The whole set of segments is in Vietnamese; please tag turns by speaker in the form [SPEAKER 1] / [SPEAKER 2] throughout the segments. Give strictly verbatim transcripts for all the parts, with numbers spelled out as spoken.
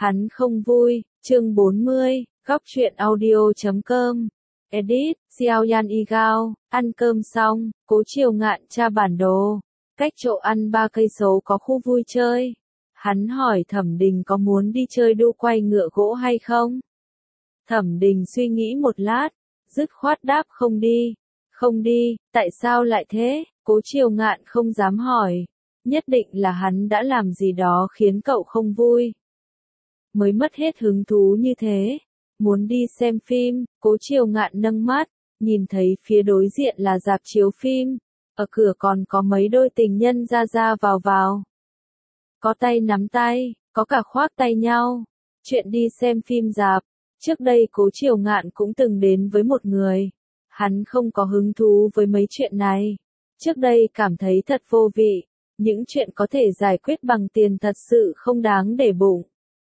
[SPEAKER 1] Hắn không vui, chương bốn mươi, góc truyện audio chấm com. Edit, Xiao Yan Y Gao, ăn cơm xong, Cố Triều Ngạn tra bản đồ. Cách chỗ ăn ba cây số có khu vui chơi. Hắn hỏi Thẩm Đình có muốn đi chơi đu quay ngựa gỗ hay không? Thẩm Đình suy nghĩ một lát, dứt khoát đáp không đi. Không đi, tại sao lại thế? Cố Triều Ngạn không dám hỏi. Nhất định là hắn đã làm gì đó khiến cậu không vui. Mới mất hết hứng thú như thế. Muốn đi xem phim, Cố Triều Ngạn nâng mắt, nhìn thấy phía đối diện là rạp chiếu phim. Ở cửa còn có mấy đôi tình nhân ra ra vào vào. Có tay nắm tay, có cả khoác tay nhau. Chuyện đi xem phim rạp. Trước đây Cố Triều Ngạn cũng từng đến với một người. Hắn không có hứng thú với mấy chuyện này. Trước đây cảm thấy thật vô vị. Những chuyện có thể giải quyết bằng tiền thật sự không đáng để bụng.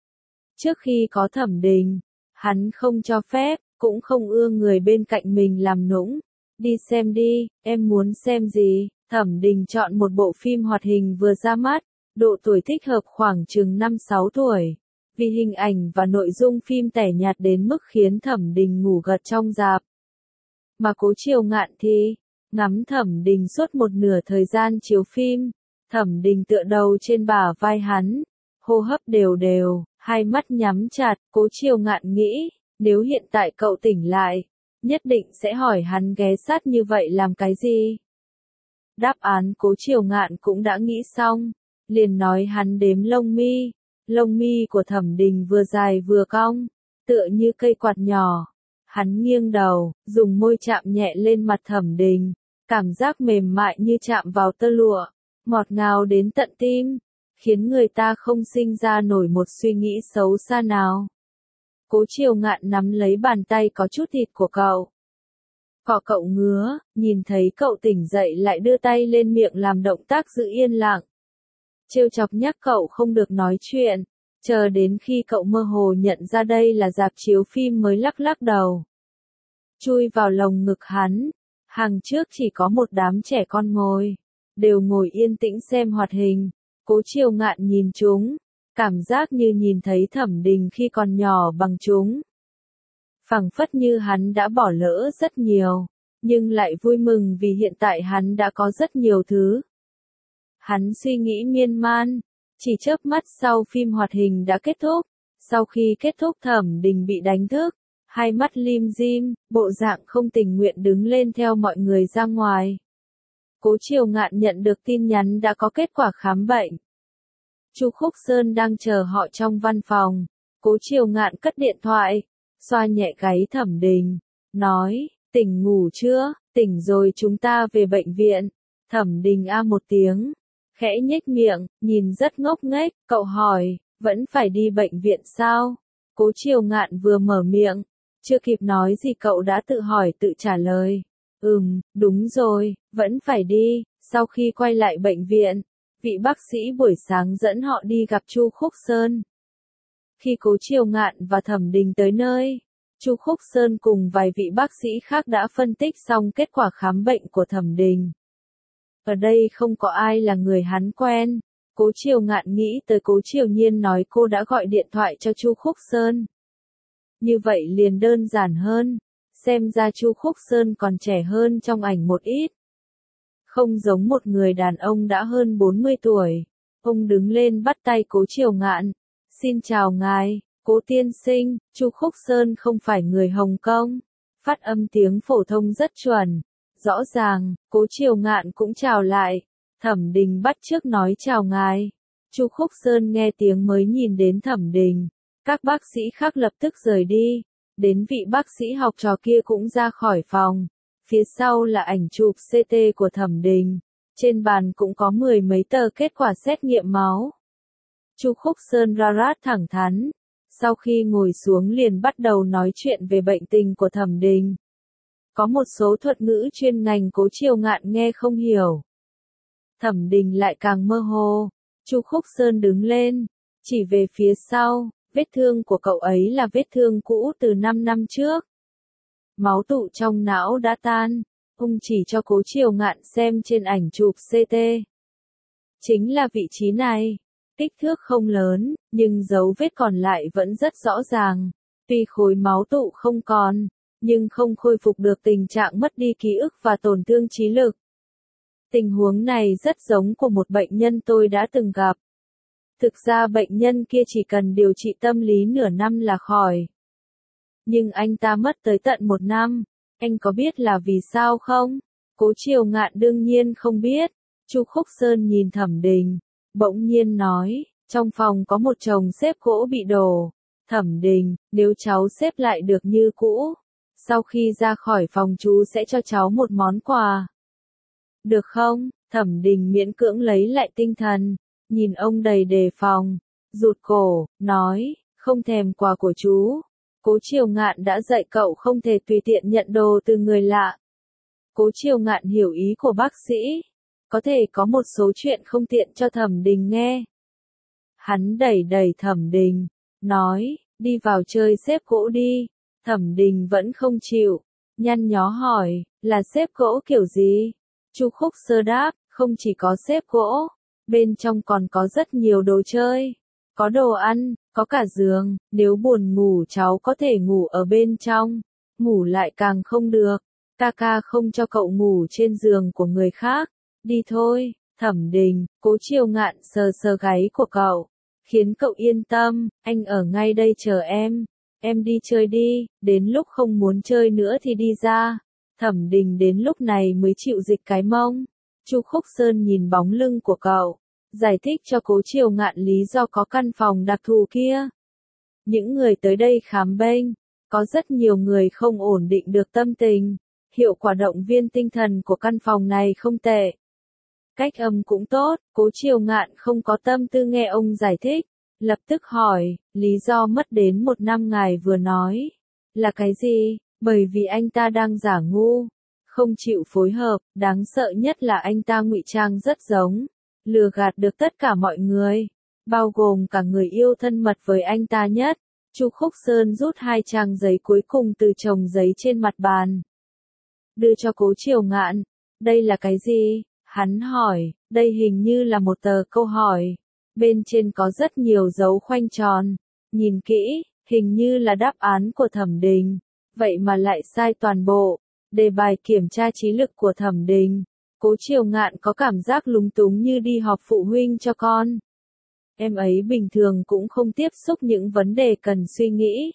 [SPEAKER 1] Trước khi có Thẩm Đình, hắn không cho phép, cũng không ưa người bên cạnh mình làm nũng. Đi xem đi, em muốn xem gì? Thẩm Đình chọn một bộ phim hoạt hình vừa ra mắt, độ tuổi thích hợp khoảng chừng năm sáu tuổi. Vì hình ảnh và nội dung phim tẻ nhạt đến mức khiến Thẩm Đình ngủ gật trong rạp. Mà Cố Triều Ngạn thì, ngắm Thẩm Đình suốt một nửa thời gian chiếu phim. Thẩm Đình tựa đầu trên bả vai hắn, hô hấp đều đều, hai mắt nhắm chặt. Cố Triều Ngạn nghĩ, nếu hiện tại cậu tỉnh lại, nhất định sẽ hỏi hắn ghé sát như vậy làm cái gì. Đáp án Cố Triều Ngạn cũng đã nghĩ xong, liền nói hắn đếm lông mi. Lông mi của Thẩm Đình vừa dài vừa cong, tựa như cây quạt nhỏ. Hắn nghiêng đầu, dùng môi chạm nhẹ lên mặt Thẩm Đình, cảm giác mềm mại như chạm vào tơ lụa, ngọt ngào đến tận tim, khiến người ta không sinh ra nổi một suy nghĩ xấu xa nào. Cố Triều Ngạn nắm lấy bàn tay có chút thịt của cậu. Cọ cậu ngứa, nhìn thấy cậu tỉnh dậy lại đưa tay lên miệng làm động tác giữ yên lặng. Trêu chọc nhắc cậu không được nói chuyện, chờ đến khi cậu mơ hồ nhận ra đây là rạp chiếu phim mới lắc lắc đầu. Chui vào lồng ngực hắn, hàng trước chỉ có một đám trẻ con ngồi, đều ngồi yên tĩnh xem hoạt hình. Cố Triều Ngạn nhìn chúng, cảm giác như nhìn thấy Thẩm Đình khi còn nhỏ bằng chúng. Phảng phất như hắn đã bỏ lỡ rất nhiều, nhưng lại vui mừng vì hiện tại hắn đã có rất nhiều thứ. Hắn suy nghĩ miên man, chỉ chớp mắt sau phim hoạt hình đã kết thúc. Sau khi kết thúc Thẩm Đình bị đánh thức, hai mắt lim dim, bộ dạng không tình nguyện đứng lên theo mọi người ra ngoài. Cố Triều Ngạn nhận được tin nhắn đã có kết quả khám bệnh. Chu Khúc Sơn đang chờ họ trong văn phòng. Cố Triều Ngạn cất điện thoại, xoa nhẹ gáy Thẩm Đình, nói, tỉnh ngủ chưa? Tỉnh rồi, chúng ta về bệnh viện. Thẩm Đình a một tiếng, khẽ nhếch miệng, nhìn rất ngốc nghếch. Cậu hỏi, vẫn phải đi bệnh viện sao? Cố Triều Ngạn vừa mở miệng, chưa kịp nói gì cậu đã tự hỏi tự trả lời. Ừm, đúng rồi, vẫn phải đi. Sau khi quay lại bệnh viện, vị bác sĩ buổi sáng dẫn họ đi gặp Chu Khúc Sơn. Khi Cố Triều Ngạn và Thẩm Đình tới nơi, Chu Khúc Sơn cùng vài vị bác sĩ khác đã phân tích xong kết quả khám bệnh của Thẩm Đình. Ở đây không có ai là người hắn quen. Cố Triều Ngạn nghĩ tới Cố Triều Nhiên nói cô đã gọi điện thoại cho Chu Khúc Sơn. Như vậy liền đơn giản hơn. Xem ra Chu Khúc Sơn còn trẻ hơn trong ảnh một ít. Không giống một người đàn ông đã hơn bốn mươi tuổi. Ông đứng lên bắt tay Cố Triều Ngạn. Xin chào ngài, Cố tiên sinh. Chu Khúc Sơn không phải người Hồng Kông. Phát âm tiếng phổ thông rất chuẩn, rõ ràng. Cố Triều Ngạn cũng chào lại. Thẩm Đình bắt chước nói chào ngài. Chu Khúc Sơn nghe tiếng mới nhìn đến Thẩm Đình. Các bác sĩ khác lập tức rời đi. Đến vị bác sĩ học trò kia cũng ra khỏi phòng. Phía sau là ảnh chụp xê tê của Thẩm Đình. Trên bàn cũng có mười mấy tờ kết quả xét nghiệm máu. Chu Khúc Sơn ra rát thẳng thắn. Sau khi ngồi xuống liền bắt đầu nói chuyện về bệnh tình của Thẩm Đình. Có một số thuật ngữ chuyên ngành Cố Triều Ngạn nghe không hiểu. Thẩm Đình lại càng mơ hồ. Chu Khúc Sơn đứng lên, chỉ về phía sau. Vết thương của cậu ấy là vết thương cũ từ năm năm trước. Máu tụ trong não đã tan. Ông chỉ cho Cố Triều Ngạn xem trên ảnh chụp xê tê. Chính là vị trí này. Kích thước không lớn, nhưng dấu vết còn lại vẫn rất rõ ràng. Tuy khối máu tụ không còn, nhưng không khôi phục được tình trạng mất đi ký ức và tổn thương trí lực. Tình huống này rất giống của một bệnh nhân tôi đã từng gặp. Thực ra bệnh nhân kia chỉ cần điều trị tâm lý nửa năm là khỏi. Nhưng anh ta mất tới tận một năm. Anh có biết là vì sao không? Cố Triều Ngạn đương nhiên không biết. Chu Khúc Sơn nhìn Thẩm Đình, bỗng nhiên nói, trong phòng có một chồng xếp gỗ bị đổ. Thẩm Đình, nếu cháu xếp lại được như cũ, sau khi ra khỏi phòng chú sẽ cho cháu một món quà. Được không? Thẩm Đình miễn cưỡng lấy lại tinh thần, nhìn ông đầy đề phòng, rụt cổ, nói, không thèm quà của chú. Cố Triều Ngạn đã dạy cậu không thể tùy tiện nhận đồ từ người lạ. Cố Triều Ngạn hiểu ý của bác sĩ, có thể có một số chuyện không tiện cho Thẩm Đình nghe. Hắn đẩy đẩy Thẩm Đình, nói, đi vào chơi xếp gỗ đi. Thẩm Đình vẫn không chịu, nhăn nhó hỏi, là xếp gỗ kiểu gì? Chu Khúc Sơ đáp, không chỉ có xếp gỗ, bên trong còn có rất nhiều đồ chơi, có đồ ăn, có cả giường, nếu buồn ngủ cháu có thể ngủ ở bên trong, ngủ lại càng không được, ca ca không cho cậu ngủ trên giường của người khác, đi thôi. Thẩm Đình, Cố Triều Ngạn sờ sờ gáy của cậu, khiến cậu yên tâm, anh ở ngay đây chờ em, em đi chơi đi, đến lúc không muốn chơi nữa thì đi ra. Thẩm Đình đến lúc này mới chịu dịch cái mông. Chu Khúc Sơn nhìn bóng lưng của cậu, giải thích cho Cố Triều Ngạn lý do có căn phòng đặc thù kia. Những người tới đây khám bệnh, có rất nhiều người không ổn định được tâm tình, hiệu quả động viên tinh thần của căn phòng này không tệ. Cách âm cũng tốt, Cố Triều Ngạn không có tâm tư nghe ông giải thích, lập tức hỏi, lý do mất đến một năm ngài vừa nói, là cái gì? Bởi vì anh ta đang giả ngu, không chịu phối hợp, đáng sợ nhất là anh ta ngụy trang rất giống, lừa gạt được tất cả mọi người, bao gồm cả người yêu thân mật với anh ta nhất. Chu Khúc Sơn rút hai trang giấy cuối cùng từ chồng giấy trên mặt bàn, đưa cho Cố Triều Ngạn. Đây là cái gì? Hắn hỏi, đây hình như là một tờ câu hỏi, bên trên có rất nhiều dấu khoanh tròn, nhìn kỹ, hình như là đáp án của Thẩm Đình. Vậy mà lại sai toàn bộ. Đề bài kiểm tra trí lực của Thẩm Đình. Cố Triều Ngạn có cảm giác lúng túng như đi họp phụ huynh cho con. Em ấy bình thường cũng không tiếp xúc những vấn đề cần suy nghĩ.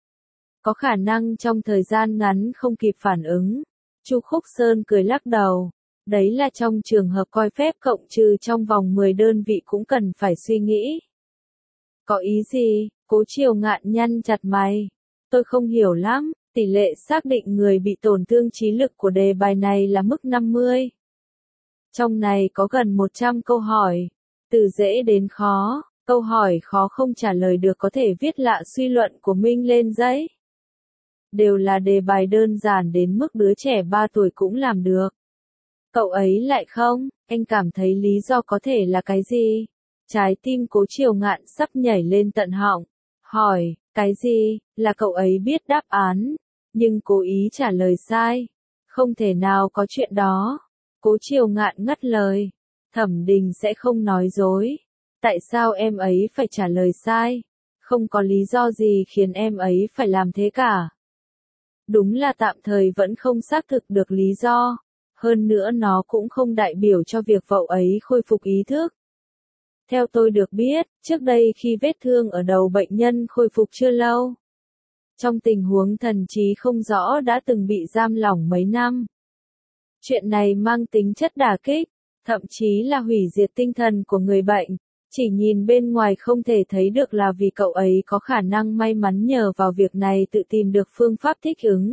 [SPEAKER 1] Có khả năng trong thời gian ngắn không kịp phản ứng. Chu Khúc Sơn cười lắc đầu. Đấy là trong trường hợp coi phép cộng trừ trong vòng mười đơn vị cũng cần phải suy nghĩ. Có ý gì? Cố Triều Ngạn nhăn chặt mày. Tôi không hiểu lắm. Tỷ lệ xác định người bị tổn thương trí lực của đề bài này là mức năm mươi. Trong này có gần một trăm câu hỏi, từ dễ đến khó, câu hỏi khó không trả lời được có thể viết lại suy luận của mình lên giấy. Đều là đề bài đơn giản đến mức đứa trẻ ba tuổi cũng làm được. Cậu ấy lại không, anh cảm thấy lý do có thể là cái gì? Trái tim Cố Triều Ngạn sắp nhảy lên tận họng, hỏi, cái gì? Là cậu ấy biết đáp án, nhưng cố ý trả lời sai. Không thể nào có chuyện đó. Cố Triều Ngạn ngắt lời. Thẩm Đình sẽ không nói dối. Tại sao em ấy phải trả lời sai? Không có lý do gì khiến em ấy phải làm thế cả. Đúng là tạm thời vẫn không xác thực được lý do. Hơn nữa nó cũng không đại biểu cho việc cậu ấy khôi phục ý thức. Theo tôi được biết, trước đây khi vết thương ở đầu bệnh nhân khôi phục chưa lâu, trong tình huống thần trí không rõ đã từng bị giam lỏng mấy năm. Chuyện này mang tính chất đả kích, thậm chí là hủy diệt tinh thần của người bệnh. Chỉ nhìn bên ngoài không thể thấy được là vì cậu ấy có khả năng may mắn nhờ vào việc này tự tìm được phương pháp thích ứng.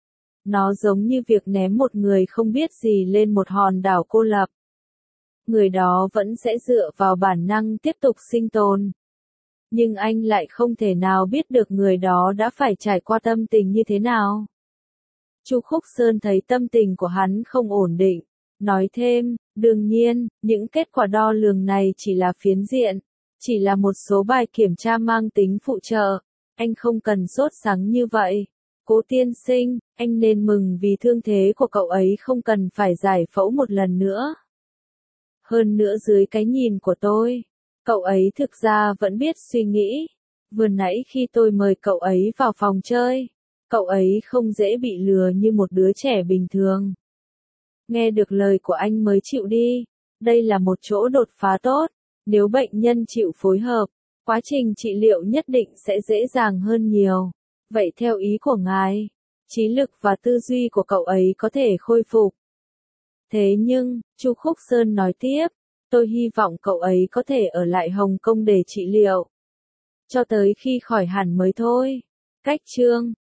[SPEAKER 1] Nó giống như việc ném một người không biết gì lên một hòn đảo cô lập. Người đó vẫn sẽ dựa vào bản năng tiếp tục sinh tồn. Nhưng anh lại không thể nào biết được người đó đã phải trải qua tâm tình như thế nào. Chu Khúc Sơn thấy tâm tình của hắn không ổn định, nói thêm, đương nhiên, những kết quả đo lường này chỉ là phiến diện, chỉ là một số bài kiểm tra mang tính phụ trợ, anh không cần sốt sắng như vậy. Cố tiên sinh, anh nên mừng vì thương thế của cậu ấy không cần phải giải phẫu một lần nữa. Hơn nữa dưới cái nhìn của tôi, Cậu ấy thực ra vẫn biết suy nghĩ. Vừa nãy khi tôi mời cậu ấy vào phòng chơi, cậu ấy không dễ bị lừa như một đứa trẻ bình thường. Nghe được lời của anh mới chịu đi. Đây là một chỗ đột phá tốt. Nếu bệnh nhân chịu phối hợp, quá trình trị liệu nhất định sẽ dễ dàng hơn nhiều. Vậy theo ý của ngài, trí lực và tư duy của cậu ấy có thể khôi phục. Thế nhưng, Chu Khúc Sơn nói tiếp, tôi hy vọng cậu ấy có thể ở lại Hồng Kông để trị liệu. Cho tới khi khỏi hẳn mới thôi. Cách chương